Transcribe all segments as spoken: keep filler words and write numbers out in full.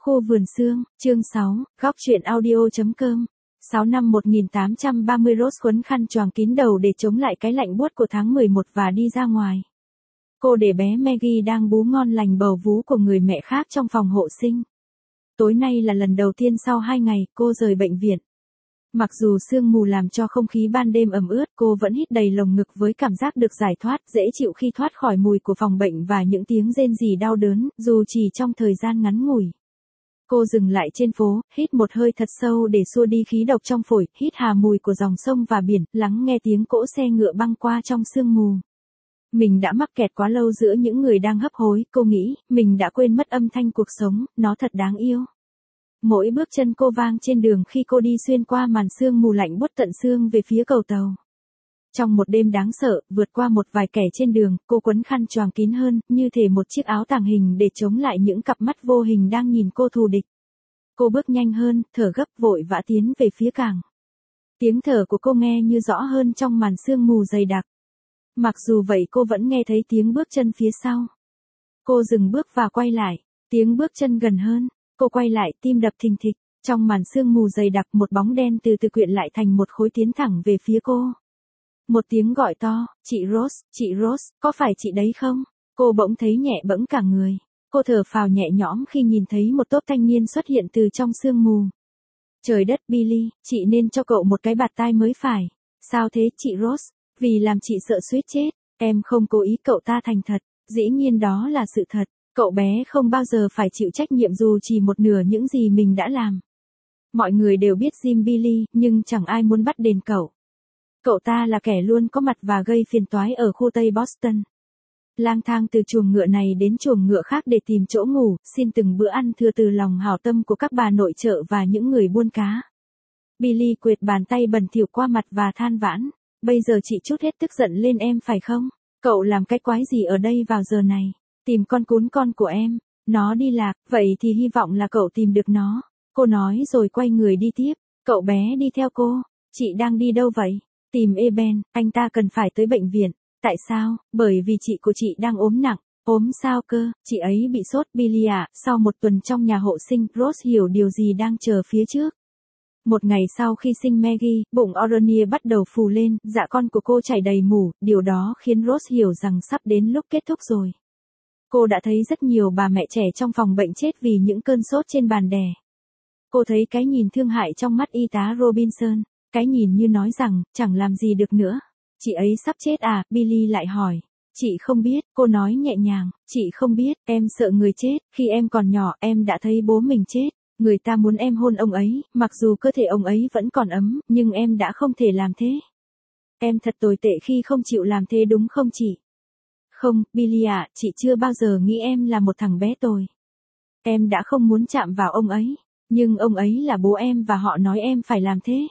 Khu vườn sương, chương sáu, góc truyện audio.com. sáu năm một nghìn tám trăm ba mươi Rose quấn khăn choàng kín đầu để chống lại cái lạnh buốt của tháng mười một và đi ra ngoài. Cô để bé Maggie đang bú ngon lành bầu vú của người mẹ khác trong phòng hộ sinh. Tối nay là lần đầu tiên sau hai ngày cô rời bệnh viện. Mặc dù sương mù làm cho không khí ban đêm ẩm ướt, cô vẫn hít đầy lồng ngực với cảm giác được giải thoát, dễ chịu khi thoát khỏi mùi của phòng bệnh và những tiếng rên rỉ đau đớn, dù chỉ trong thời gian ngắn ngủi. Cô dừng lại trên phố, hít một hơi thật sâu để xua đi khí độc trong phổi, hít hà mùi của dòng sông và biển, lắng nghe tiếng cỗ xe ngựa băng qua trong sương mù. Mình đã mắc kẹt quá lâu giữa những người đang hấp hối, cô nghĩ, mình đã quên mất âm thanh cuộc sống, nó thật đáng yêu. Mỗi bước chân cô vang trên đường khi cô đi xuyên qua màn sương mù lạnh buốt tận xương về phía cầu tàu. Trong một đêm đáng sợ, vượt qua một vài kẻ trên đường, cô quấn khăn choàng kín hơn, như thể một chiếc áo tàng hình để chống lại những cặp mắt vô hình đang nhìn cô thù địch. Cô bước nhanh hơn, thở gấp vội vã tiến về phía cảng. Tiếng thở của cô nghe như rõ hơn trong màn sương mù dày đặc. Mặc dù vậy cô vẫn nghe thấy tiếng bước chân phía sau. Cô dừng bước và quay lại, tiếng bước chân gần hơn. Cô quay lại, tim đập thình thịch, trong màn sương mù dày đặc một bóng đen từ từ quyện lại thành một khối tiến thẳng về phía cô. Một tiếng gọi to, chị Rose, chị Rose, có phải chị đấy không? Cô bỗng thấy nhẹ bẫng cả người. Cô thở phào nhẹ nhõm khi nhìn thấy một tốp thanh niên xuất hiện từ trong sương mù. Trời đất Billy, chị nên cho cậu một cái bạt tai mới phải. Sao thế chị Rose? Vì làm chị sợ suýt chết, em không cố ý, cậu ta thành thật, dĩ nhiên đó là sự thật. Cậu bé không bao giờ phải chịu trách nhiệm dù chỉ một nửa những gì mình đã làm. Mọi người đều biết Jim Billy, nhưng chẳng ai muốn bắt đền cậu. Cậu ta là kẻ luôn có mặt và gây phiền toái ở khu Tây Boston. Lang thang từ chuồng ngựa này đến chuồng ngựa khác để tìm chỗ ngủ, xin từng bữa ăn thừa từ lòng hảo tâm của các bà nội trợ và những người buôn cá. Billy quệt bàn tay bẩn thỉu qua mặt và than vãn. Bây giờ chị trút hết tức giận lên em phải không? Cậu làm cái quái gì ở đây vào giờ này? Tìm con cún con của em, nó đi lạc, vậy thì hy vọng là cậu tìm được nó. Cô nói rồi quay người đi tiếp, cậu bé đi theo cô. Chị đang đi đâu vậy? Tìm Eben, anh ta cần phải tới bệnh viện. Tại sao? Bởi vì chị của chị đang ốm nặng. Ốm sao cơ? Chị ấy bị sốt. Billy ạ. Sau một tuần trong nhà hộ sinh, Rose hiểu điều gì đang chờ phía trước. Một ngày sau khi sinh Maggie, bụng Orania bắt đầu phù lên, dạ con của cô chảy đầy mủ, điều đó khiến Rose hiểu rằng sắp đến lúc kết thúc rồi. Cô đã thấy rất nhiều bà mẹ trẻ trong phòng bệnh chết vì những cơn sốt trên bàn đẻ. Cô thấy cái nhìn thương hại trong mắt y tá Robinson, cái nhìn như nói rằng, chẳng làm gì được nữa. Chị ấy sắp chết à? Billy lại hỏi. Chị không biết, cô nói nhẹ nhàng, chị không biết, em sợ người chết, khi em còn nhỏ em đã thấy bố mình chết. Người ta muốn em hôn ông ấy, mặc dù cơ thể ông ấy vẫn còn ấm, nhưng em đã không thể làm thế. Em thật tồi tệ khi không chịu làm thế đúng không chị? Không, Billy ạ, chị chưa bao giờ nghĩ em là một thằng bé tồi. Em đã không muốn chạm vào ông ấy, nhưng ông ấy là bố em và họ nói em phải làm thế.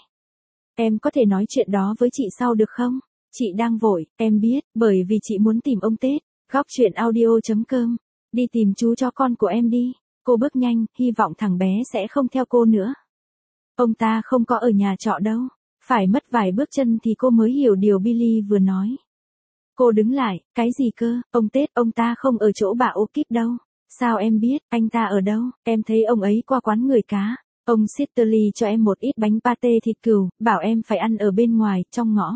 Em có thể nói chuyện đó với chị sau được không? Chị đang vội, em biết, bởi vì chị muốn tìm ông Tết. Góc truyện audio.com. Đi tìm chú cho con của em đi. Cô bước nhanh, hy vọng thằng bé sẽ không theo cô nữa. Ông ta không có ở nhà trọ đâu. Phải mất vài bước chân thì cô mới hiểu điều Billy vừa nói. Cô đứng lại, cái gì cơ? Ông Tết, ông ta không ở chỗ bà O'Keefe đâu. Sao em biết, anh ta ở đâu? Em thấy ông ấy qua quán người cá. Ông Sitterly cho em một ít bánh pate thịt cừu, bảo em phải ăn ở bên ngoài, trong ngõ.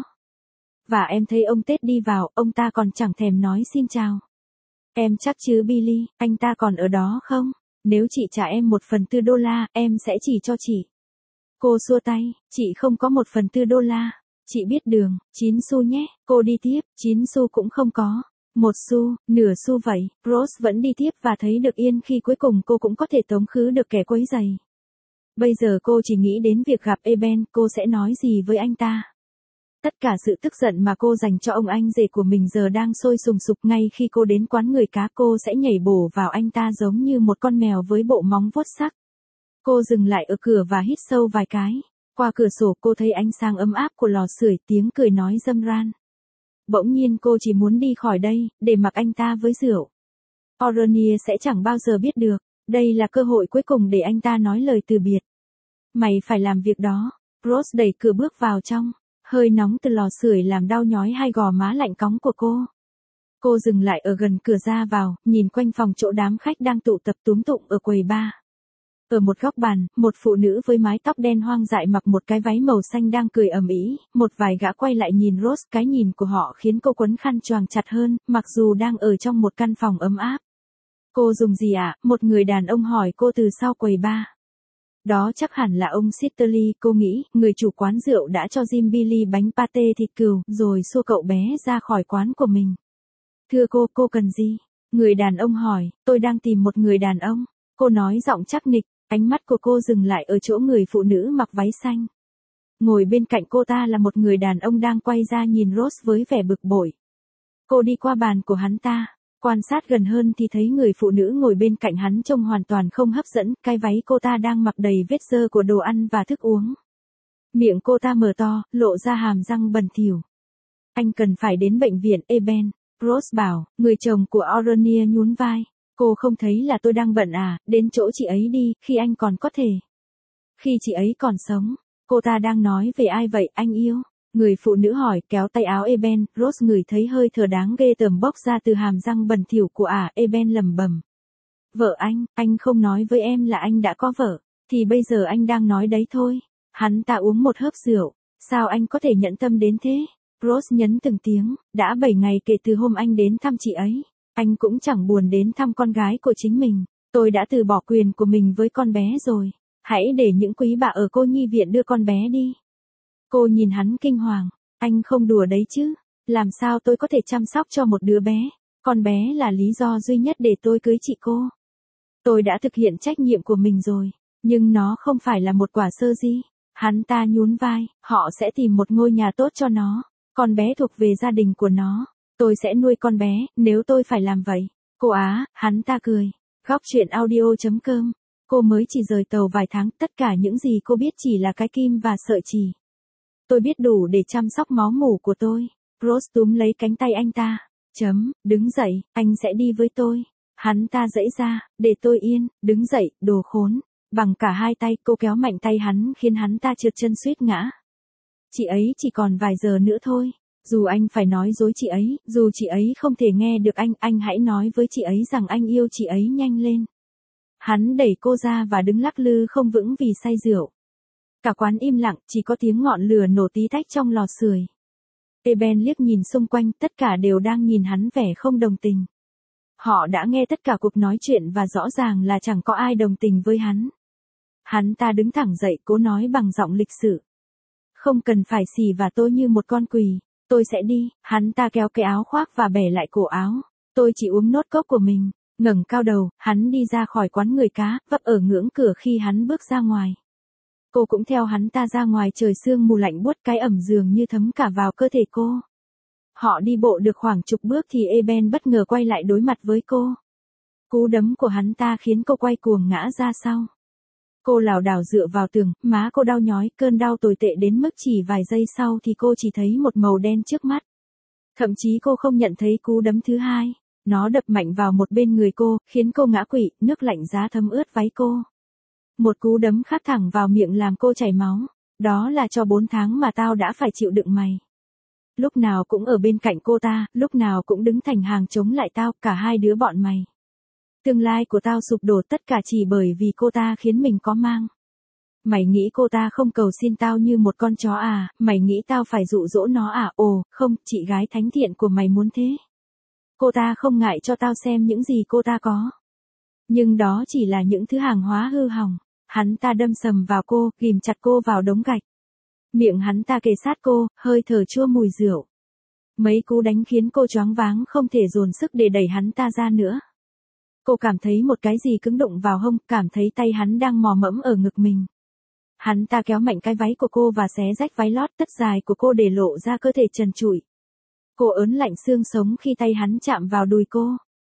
Và em thấy ông Tết đi vào, ông ta còn chẳng thèm nói xin chào. Em chắc chứ Billy, anh ta còn ở đó không? Nếu chị trả em một phần tư đô la, em sẽ chỉ cho chị. Cô xua tay, chị không có một phần tư đô la. Chị biết đường, chín xu nhé. Cô đi tiếp, chín xu cũng không có. Một xu, nửa xu vậy. Rose vẫn đi tiếp và thấy được yên khi cuối cùng cô cũng có thể tống khứ được kẻ quấy giày. Bây giờ cô chỉ nghĩ đến việc gặp Eben, cô sẽ nói gì với anh ta. Tất cả sự tức giận mà cô dành cho ông anh rể của mình giờ đang sôi sùng sục. Ngay khi cô đến quán người cá, cô sẽ nhảy bổ vào anh ta giống như một con mèo với bộ móng vuốt sắc. Cô dừng lại ở cửa và hít sâu vài cái. Qua cửa sổ cô thấy ánh sáng ấm áp của lò sưởi, tiếng cười nói râm ran. Bỗng nhiên cô chỉ muốn đi khỏi đây, để mặc anh ta với rượu. Orania sẽ chẳng bao giờ biết được, đây là cơ hội cuối cùng để anh ta nói lời từ biệt. Mày phải làm việc đó. Rose đẩy cửa bước vào trong. Hơi nóng từ lò sưởi làm đau nhói hai gò má lạnh cóng của cô. Cô dừng lại ở gần cửa ra vào, nhìn quanh phòng chỗ đám khách đang tụ tập túm tụng ở quầy bar. Ở một góc bàn, một phụ nữ với mái tóc đen hoang dại mặc một cái váy màu xanh đang cười ầm ĩ, một vài gã quay lại nhìn Rose, cái nhìn của họ khiến cô quấn khăn choàng chặt hơn, mặc dù đang ở trong một căn phòng ấm áp. Cô dùng gì ạ? À? Một người đàn ông hỏi cô từ sau quầy bar. Đó chắc hẳn là ông Sitterly, cô nghĩ, người chủ quán rượu đã cho Jim Billy bánh pate thịt cừu, rồi xua cậu bé ra khỏi quán của mình. Thưa cô, cô cần gì? Người đàn ông hỏi, tôi đang tìm một người đàn ông. Cô nói giọng chắc nịch, ánh mắt của cô dừng lại ở chỗ người phụ nữ mặc váy xanh. Ngồi bên cạnh cô ta là một người đàn ông đang quay ra nhìn Rose với vẻ bực bội. Cô đi qua bàn của hắn ta. Quan sát gần hơn thì thấy người phụ nữ ngồi bên cạnh hắn trông hoàn toàn không hấp dẫn, cái váy cô ta đang mặc đầy vết dơ của đồ ăn và thức uống. Miệng cô ta mở to, lộ ra hàm răng bẩn thỉu. Anh cần phải đến bệnh viện, Eben, Rose bảo, người chồng của Orania nhún vai. Cô không thấy là tôi đang bận à, đến chỗ chị ấy đi, khi anh còn có thể. Khi chị ấy còn sống, cô ta đang nói về ai vậy, anh yêu? Người phụ nữ hỏi, kéo tay áo Eben. Rose ngửi thấy hơi thở đáng ghê tởm bốc ra từ hàm răng bẩn thỉu của ả. Eben lẩm bẩm. Vợ anh, anh không nói với em là anh đã có vợ, thì bây giờ anh đang nói đấy thôi. Hắn ta uống một hớp rượu, sao anh có thể nhẫn tâm đến thế? Rose nhấn từng tiếng, đã bảy ngày kể từ hôm anh đến thăm chị ấy. Anh cũng chẳng buồn đến thăm con gái của chính mình. Tôi đã từ bỏ quyền của mình với con bé rồi. Hãy để những quý bà ở cô nhi viện đưa con bé đi. Cô nhìn hắn kinh hoàng. Anh không đùa đấy chứ. Làm sao tôi có thể chăm sóc cho một đứa bé? Con bé là lý do duy nhất để tôi cưới chị cô. Tôi đã thực hiện trách nhiệm của mình rồi. Nhưng nó không phải là một quả sơ di. Hắn ta nhún vai. Họ sẽ tìm một ngôi nhà tốt cho nó. Con bé thuộc về gia đình của nó. Tôi sẽ nuôi con bé, nếu tôi phải làm vậy. Cô á, hắn ta cười. Góc chuyện audio chấm com. Cô mới chỉ rời tàu vài tháng, tất cả những gì cô biết chỉ là cái kim và sợi chỉ. Tôi biết đủ để chăm sóc máu mủ của tôi. Rose túm lấy cánh tay anh ta. Chấm, đứng dậy, anh sẽ đi với tôi. Hắn ta giãy ra, để tôi yên, đứng dậy, đồ khốn. Bằng cả hai tay, cô kéo mạnh tay hắn khiến hắn ta trượt chân suýt ngã. Chị ấy chỉ còn vài giờ nữa thôi. Dù anh phải nói dối chị ấy, dù chị ấy không thể nghe được anh, anh hãy nói với chị ấy rằng anh yêu chị ấy nhanh lên. Hắn đẩy cô ra và đứng lắc lư không vững vì say rượu. Cả quán im lặng, chỉ có tiếng ngọn lửa nổ tí tách trong lò sưởi. Eben liếc nhìn xung quanh, tất cả đều đang nhìn hắn vẻ không đồng tình. Họ đã nghe tất cả cuộc nói chuyện và rõ ràng là chẳng có ai đồng tình với hắn. Hắn ta đứng thẳng dậy, cố nói bằng giọng lịch sự. Không cần phải xì và tôi như một con quỳ. Tôi sẽ đi. Hắn ta kéo cái áo khoác và bẻ lại cổ áo. Tôi chỉ uống nốt cốc của mình. Ngẩng cao đầu, hắn đi ra khỏi quán người cá, vấp ở ngưỡng cửa khi hắn bước ra ngoài. Cô cũng theo hắn ta ra ngoài, trời sương mù lạnh buốt, cái ẩm dường như thấm cả vào cơ thể cô. Họ đi bộ được khoảng chục bước thì Eben bất ngờ quay lại đối mặt với cô. Cú đấm của hắn ta khiến cô quay cuồng ngã ra sau. Cô lảo đảo dựa vào tường, má cô đau nhói, cơn đau tồi tệ đến mức chỉ vài giây sau thì cô chỉ thấy một màu đen trước mắt. Thậm chí cô không nhận thấy cú đấm thứ hai. Nó đập mạnh vào một bên người cô, khiến cô ngã quỵ, nước lạnh giá thấm ướt váy cô. Một cú đấm khác thẳng vào miệng làm cô chảy máu. Đó là cho bốn tháng mà tao đã phải chịu đựng mày. Lúc nào cũng ở bên cạnh cô ta, lúc nào cũng đứng thành hàng chống lại tao, cả hai đứa bọn mày. Tương lai của tao sụp đổ tất cả chỉ bởi vì cô ta khiến mình có mang. Mày nghĩ cô ta không cầu xin tao như một con chó à, mày nghĩ tao phải dụ dỗ nó à, ồ, không, chị gái thánh thiện của mày muốn thế. Cô ta không ngại cho tao xem những gì cô ta có. Nhưng đó chỉ là những thứ hàng hóa hư hỏng. Hắn ta đâm sầm vào cô, ghìm chặt cô vào đống gạch. Miệng hắn ta kề sát cô, hơi thở chua mùi rượu. Mấy cú đánh khiến cô choáng váng, không thể dồn sức để đẩy hắn ta ra nữa. Cô cảm thấy một cái gì cứng đụng vào hông, cảm thấy tay hắn đang mò mẫm ở ngực mình. Hắn ta kéo mạnh cái váy của cô và xé rách váy lót tất dài của cô để lộ ra cơ thể trần trụi. Cô ớn lạnh xương sống khi tay hắn chạm vào đùi cô.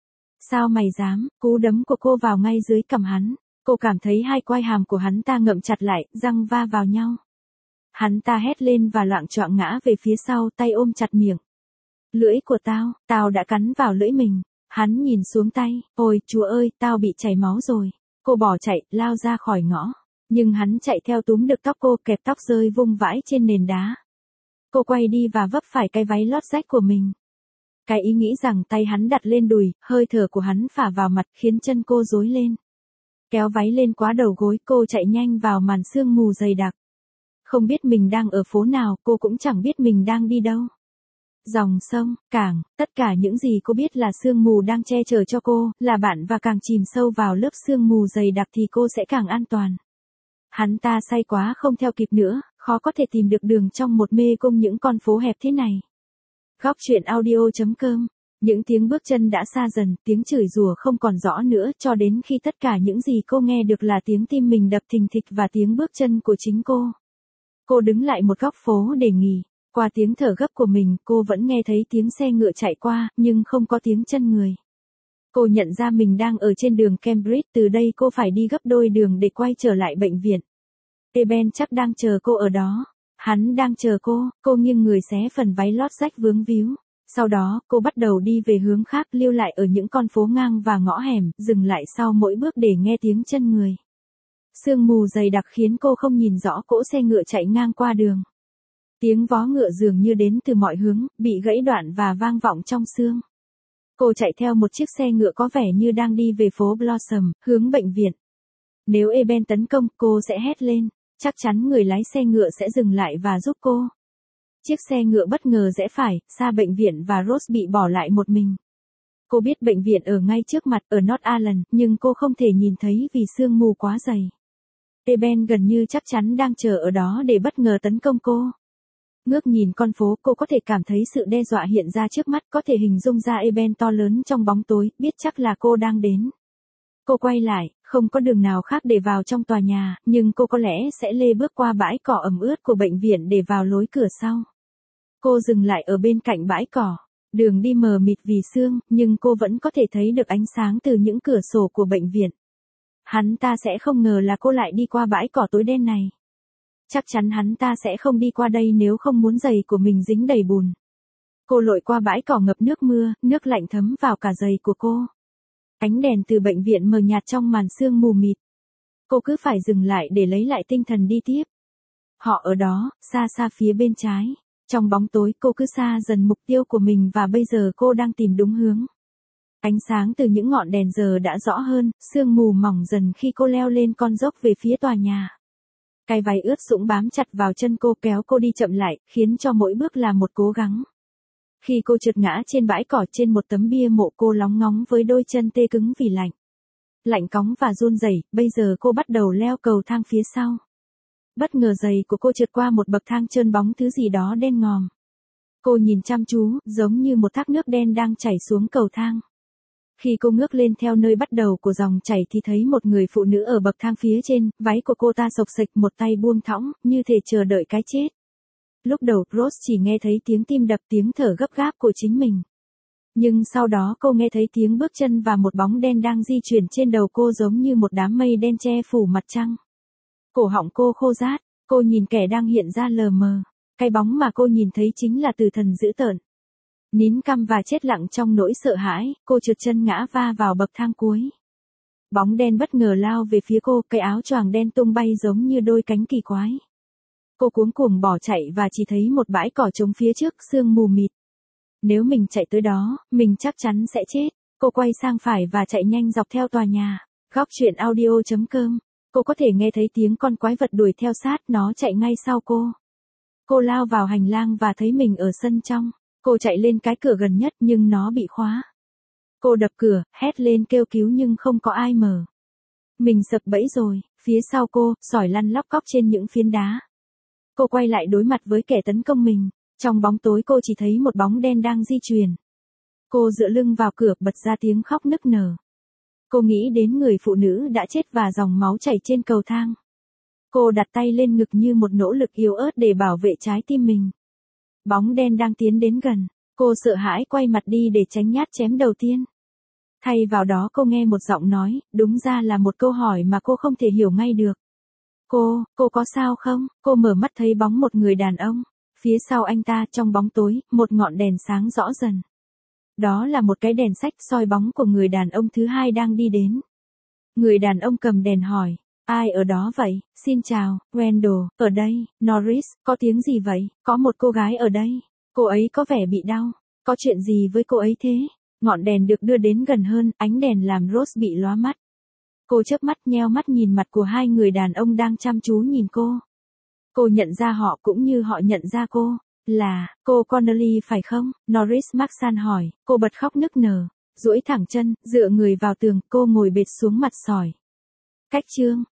Sao mày dám? Cú đấm của cô vào ngay dưới cằm hắn. Cô cảm thấy hai quai hàm của hắn ta ngậm chặt lại, răng va vào nhau. Hắn ta hét lên và loạng choạng ngã về phía sau, tay ôm chặt miệng. Lưỡi của tao, tao đã cắn vào lưỡi mình. Hắn nhìn xuống tay, ôi, chúa ơi, tao bị chảy máu rồi. Cô bỏ chạy, lao ra khỏi ngõ. Nhưng hắn chạy theo túm được tóc cô, kẹp tóc rơi vung vãi trên nền đá. Cô quay đi và vấp phải cái váy lót rách của mình. Cái ý nghĩ rằng tay hắn đặt lên đùi, hơi thở của hắn phả vào mặt khiến chân cô rối lên. Kéo váy lên quá đầu gối, cô chạy nhanh vào màn sương mù dày đặc. Không biết mình đang ở phố nào, cô cũng chẳng biết mình đang đi đâu. Dòng sông, cảng, tất cả những gì cô biết là sương mù đang che chở cho cô, là bạn và càng chìm sâu vào lớp sương mù dày đặc thì cô sẽ càng an toàn. Hắn ta say quá không theo kịp nữa, khó có thể tìm được đường trong một mê cung những con phố hẹp thế này. Góc truyện audio chấm com. Những tiếng bước chân đã xa dần, tiếng chửi rủa không còn rõ nữa cho đến khi tất cả những gì cô nghe được là tiếng tim mình đập thình thịch và tiếng bước chân của chính cô. Cô đứng lại một góc phố để nghỉ. Qua tiếng thở gấp của mình, cô vẫn nghe thấy tiếng xe ngựa chạy qua, nhưng không có tiếng chân người. Cô nhận ra mình đang ở trên đường Cambridge, từ đây cô phải đi gấp đôi đường để quay trở lại bệnh viện. Eben chắc đang chờ cô ở đó. Hắn đang chờ cô, cô nghiêng người xé phần váy lót rách vướng víu. Sau đó, cô bắt đầu đi về hướng khác, lưu lại ở những con phố ngang và ngõ hẻm, dừng lại sau mỗi bước để nghe tiếng chân người. Sương mù dày đặc khiến cô không nhìn rõ cỗ xe ngựa chạy ngang qua đường. Tiếng vó ngựa dường như đến từ mọi hướng, bị gãy đoạn và vang vọng trong sương. Cô chạy theo một chiếc xe ngựa có vẻ như đang đi về phố Blossom, hướng bệnh viện. Nếu Eben tấn công, cô sẽ hét lên. Chắc chắn người lái xe ngựa sẽ dừng lại và giúp cô. Chiếc xe ngựa bất ngờ rẽ phải, xa bệnh viện và Rose bị bỏ lại một mình. Cô biết bệnh viện ở ngay trước mặt ở North Island, nhưng cô không thể nhìn thấy vì sương mù quá dày. Eben gần như chắc chắn đang chờ ở đó để bất ngờ tấn công cô. Ngước nhìn con phố, cô có thể cảm thấy sự đe dọa hiện ra trước mắt, có thể hình dung ra Eben to lớn trong bóng tối, biết chắc là cô đang đến. Cô quay lại, không có đường nào khác để vào trong tòa nhà, nhưng cô có lẽ sẽ lê bước qua bãi cỏ ẩm ướt của bệnh viện để vào lối cửa sau. Cô dừng lại ở bên cạnh bãi cỏ. Đường đi mờ mịt vì sương, nhưng cô vẫn có thể thấy được ánh sáng từ những cửa sổ của bệnh viện. Hắn ta sẽ không ngờ là cô lại đi qua bãi cỏ tối đen này. Chắc chắn hắn ta sẽ không đi qua đây nếu không muốn giày của mình dính đầy bùn. Cô lội qua bãi cỏ ngập nước mưa, nước lạnh thấm vào cả giày của cô. Ánh đèn từ bệnh viện mờ nhạt trong màn sương mù mịt. Cô cứ phải dừng lại để lấy lại tinh thần đi tiếp. Họ ở đó, xa xa phía bên trái. Trong bóng tối cô cứ xa dần mục tiêu của mình và bây giờ cô đang tìm đúng hướng. Ánh sáng từ những ngọn đèn giờ đã rõ hơn, sương mù mỏng dần khi cô leo lên con dốc về phía tòa nhà. Cái váy ướt sũng bám chặt vào chân cô kéo cô đi chậm lại, khiến cho mỗi bước là một cố gắng. Khi cô trượt ngã trên bãi cỏ trên một tấm bia mộ, cô lóng ngóng với đôi chân tê cứng vì lạnh. Lạnh cóng và run rẩy, bây giờ cô bắt đầu leo cầu thang phía sau. Bất ngờ giày của cô trượt qua một bậc thang trơn bóng thứ gì đó đen ngòm. Cô nhìn chăm chú, giống như một thác nước đen đang chảy xuống cầu thang. Khi cô ngước lên theo nơi bắt đầu của dòng chảy thì thấy một người phụ nữ ở bậc thang phía trên, váy của cô ta xộc xệch, một tay buông thõng, như thể chờ đợi cái chết. Lúc đầu, Rose chỉ nghe thấy tiếng tim đập, tiếng thở gấp gáp của chính mình. Nhưng sau đó cô nghe thấy tiếng bước chân và một bóng đen đang di chuyển trên đầu cô giống như một đám mây đen che phủ mặt trăng. Cổ họng cô khô rát, cô nhìn kẻ đang hiện ra lờ mờ. Cái bóng mà cô nhìn thấy chính là tử thần dữ tợn. Nín căm và chết lặng trong nỗi sợ hãi, cô trượt chân ngã va vào bậc thang cuối. Bóng đen bất ngờ lao về phía cô, cái áo choàng đen tung bay giống như đôi cánh kỳ quái. Cô cuống cuồng bỏ chạy và chỉ thấy một bãi cỏ trống phía trước, sương mù mịt. Nếu mình chạy tới đó, mình chắc chắn sẽ chết. Cô quay sang phải và chạy nhanh dọc theo tòa nhà. Góc truyện audio chấm com. Cô có thể nghe thấy tiếng con quái vật đuổi theo sát, nó chạy ngay sau cô. Cô lao vào hành lang và thấy mình ở sân trong. Cô chạy lên cái cửa gần nhất nhưng nó bị khóa. Cô đập cửa, hét lên kêu cứu nhưng không có ai mở. Mình sập bẫy rồi, phía sau cô, sỏi lăn lóc cóc trên những phiến đá. Cô quay lại đối mặt với kẻ tấn công mình. Trong bóng tối cô chỉ thấy một bóng đen đang di chuyển. Cô dựa lưng vào cửa, bật ra tiếng khóc nức nở. Cô nghĩ đến người phụ nữ đã chết và dòng máu chảy trên cầu thang. Cô đặt tay lên ngực như một nỗ lực yếu ớt để bảo vệ trái tim mình. Bóng đen đang tiến đến gần. Cô sợ hãi quay mặt đi để tránh nhát chém đầu tiên. Thay vào đó cô nghe một giọng nói, đúng ra là một câu hỏi mà cô không thể hiểu ngay được. Cô, cô có sao không? Cô mở mắt thấy bóng một người đàn ông. Phía sau anh ta trong bóng tối, một ngọn đèn sáng rõ dần. Đó là một cái đèn sách soi bóng của người đàn ông thứ hai đang đi đến. Người đàn ông cầm đèn hỏi, ai ở đó vậy? Xin chào, Randall, ở đây, Norris, có tiếng gì vậy? Có một cô gái ở đây. Cô ấy có vẻ bị đau. Có chuyện gì với cô ấy thế? Ngọn đèn được đưa đến gần hơn, ánh đèn làm Rose bị lóa mắt. Cô chớp mắt nheo mắt nhìn mặt của hai người đàn ông đang chăm chú nhìn cô. Cô nhận ra họ cũng như họ nhận ra cô. Là, cô Connolly phải không? Norris Maxson hỏi. Cô bật khóc nức nở. Duỗi thẳng chân, dựa người vào tường, cô ngồi bệt xuống mặt sỏi. Cách chương.